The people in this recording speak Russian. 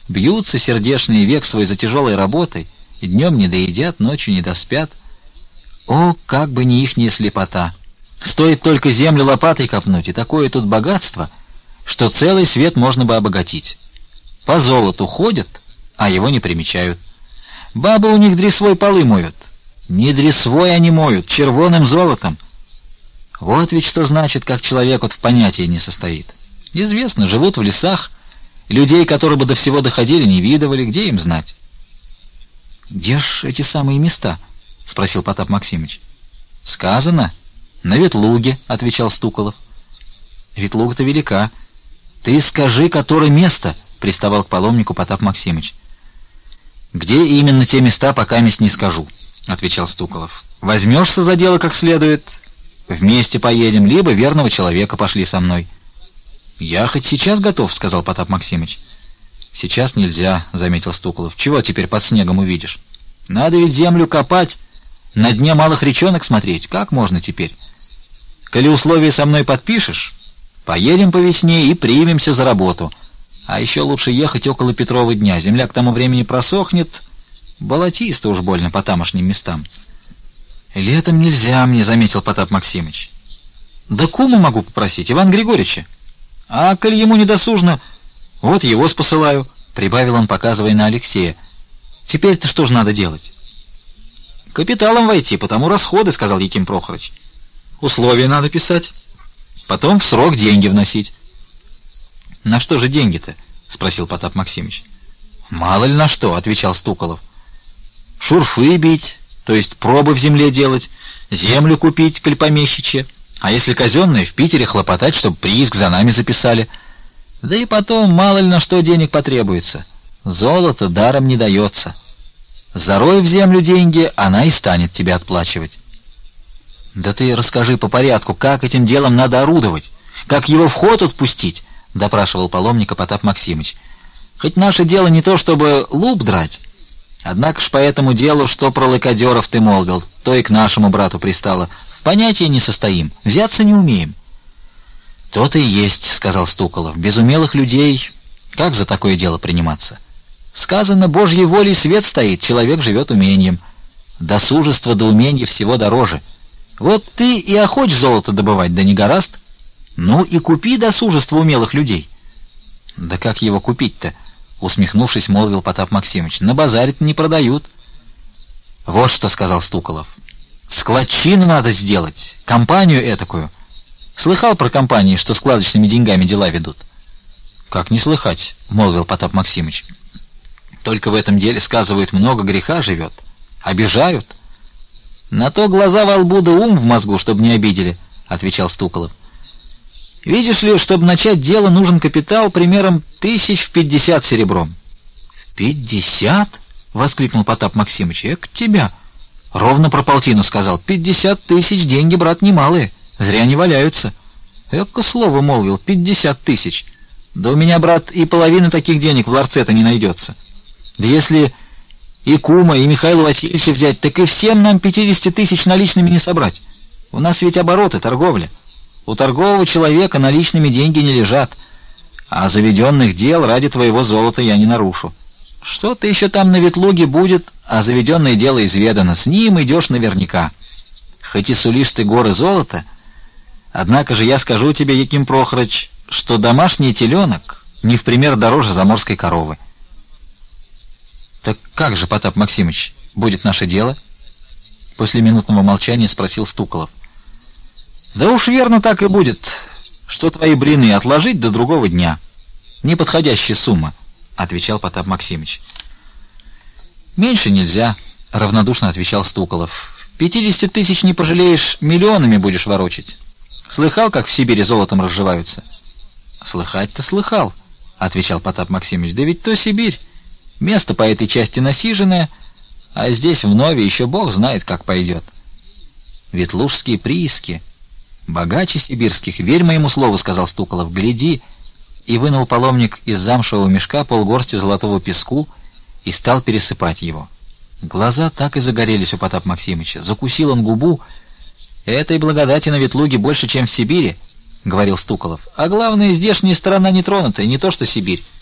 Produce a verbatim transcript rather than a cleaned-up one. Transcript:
Бьются сердечные век свой за тяжелой работой, и днем не доедят, ночью не доспят. О, как бы не ихняя слепота! Стоит только землю лопатой копнуть, и такое тут богатство, что целый свет можно бы обогатить. По золоту ходят, а его не примечают. Бабы у них дресвой полы моют. Не дресвой они моют, червоным золотом. Вот ведь что значит, как человек вот в понятии не состоит. Известно, живут в лесах, людей, которые бы до всего доходили, не видывали, где им знать? — Где ж эти самые места? — спросил Потап Максимыч. — Сказано. — На Ветлуге, — отвечал Стуколов. — Ветлуга-то велика. — Ты скажи, которое место? — приставал к паломнику Потап Максимыч. — Где именно те места, пока мест не скажу, — отвечал Стуколов. — Возьмешься за дело как следует, вместе поедем, либо верного человека пошли со мной. — Я хоть сейчас готов, — сказал Потап Максимыч. — Сейчас нельзя, — заметил Стуколов. — Чего теперь под снегом увидишь? Надо ведь землю копать, на дне малых речонок смотреть. Как можно теперь? Коли условия со мной подпишешь, поедем по весне и примемся за работу. А еще лучше ехать около Петрова дня. Земля к тому времени просохнет. Болотисто уж больно по тамошним местам. — Летом нельзя мне, — заметил Потап Максимыч. — Да кума могу попросить, Ивана Григорьевича. — А коль ему не досужно, вот его спосылаю, — прибавил он, показывая на Алексея. — Теперь-то что же надо делать? — Капиталом войти, потому расходы, — сказал Яким Прохорович. — Условия надо писать, потом в срок деньги вносить. — На что же деньги-то? — спросил Потап Максимыч. — Мало ли на что, — отвечал Стуколов. — Шурфы бить, то есть пробы в земле делать, землю купить, коль помещичье, а если казенное, в Питере хлопотать, чтобы прииск за нами записали. Да и потом мало ли на что денег потребуется. Золото даром не дается. Зарой в землю деньги, она и станет тебе отплачивать. — Да ты расскажи по порядку, как этим делом надо орудовать, как его в ход отпустить, — допрашивал паломника Потап Максимыч. — Хоть наше дело не то, чтобы луп драть, однако ж по этому делу, что про лыкодеров ты молвил, то и к нашему брату пристало. В понятии не состоим, взяться не умеем. — То-то и есть, — сказал Стуколов. — Без умелых людей как за такое дело приниматься? Сказано, Божьей волей свет стоит, человек живет умением. Досужество до уменья всего дороже. Вот ты и охочь золото добывать, да не гораст. Ну и купи досужество умелых людей. — Да как его купить-то? — усмехнувшись, молвил Потап Максимыч. — На базаре-то не продают. — Вот что, — сказал Стуколов. — Складчину надо сделать, компанию этакую. Слыхал про компании, что складочными деньгами дела ведут? — Как не слыхать, — молвил Потап Максимыч. — Только в этом деле, сказывают, много греха живет. Обижают. — На то глаза во лбу да ум в мозгу, чтобы не обидели, — отвечал Стуколов. — Видишь ли, чтобы начать дело, нужен капитал примером тысяч в пятьдесят серебром. — В пятьдесят? — воскликнул Потап Максимыч. — Эк тебя! — Ровно про полтину сказал. — Пятьдесят тысяч деньги, брат, немалые. Зря не валяются. — Эко слово молвил, пятьдесят тысяч. Да у меня, брат, и половины таких денег в ларце-то не найдется. Да если и кума, и Михаила Васильевича взять, так и всем нам пятьдесят тысяч наличными не собрать. У нас ведь обороты, торговля. У торгового человека наличными деньги не лежат, а заведенных дел ради твоего золота я не нарушу. Что-то еще там на Ветлуге будет, а заведенное дело изведано, с ним идешь наверняка. Хоть и сулишь ты горы золота, однако же я скажу тебе, Яким Прохорович, что домашний теленок не в пример дороже заморской коровы. — Так как же, Потап Максимыч, будет наше дело? — после минутного молчания спросил Стуколов. — Да уж верно так и будет, что твои блины отложить до другого дня. Неподходящая сумма, — отвечал Потап Максимыч. — Меньше нельзя, — равнодушно отвечал Стуколов. — Пятьдесят тысяч не пожалеешь, миллионами будешь ворочать. Слыхал, как в Сибири золотом разживаются? — Слыхать-то слыхал, — отвечал Потап Максимыч. — Да ведь то Сибирь. Место по этой части насиженное, а здесь вновь еще Бог знает, как пойдет. Ветлужские прииски богаче сибирских, верь моему слову, — сказал Стуколов. — Гляди! И вынул паломник из замшевого мешка полгорсти золотого песку и стал пересыпать его. Глаза так и загорелись у Потапа Максимыча. Закусил он губу. — Этой благодати на Ветлуге больше, чем в Сибири, — говорил Стуколов. — А главное, здешняя сторона не тронутая, не то что Сибирь.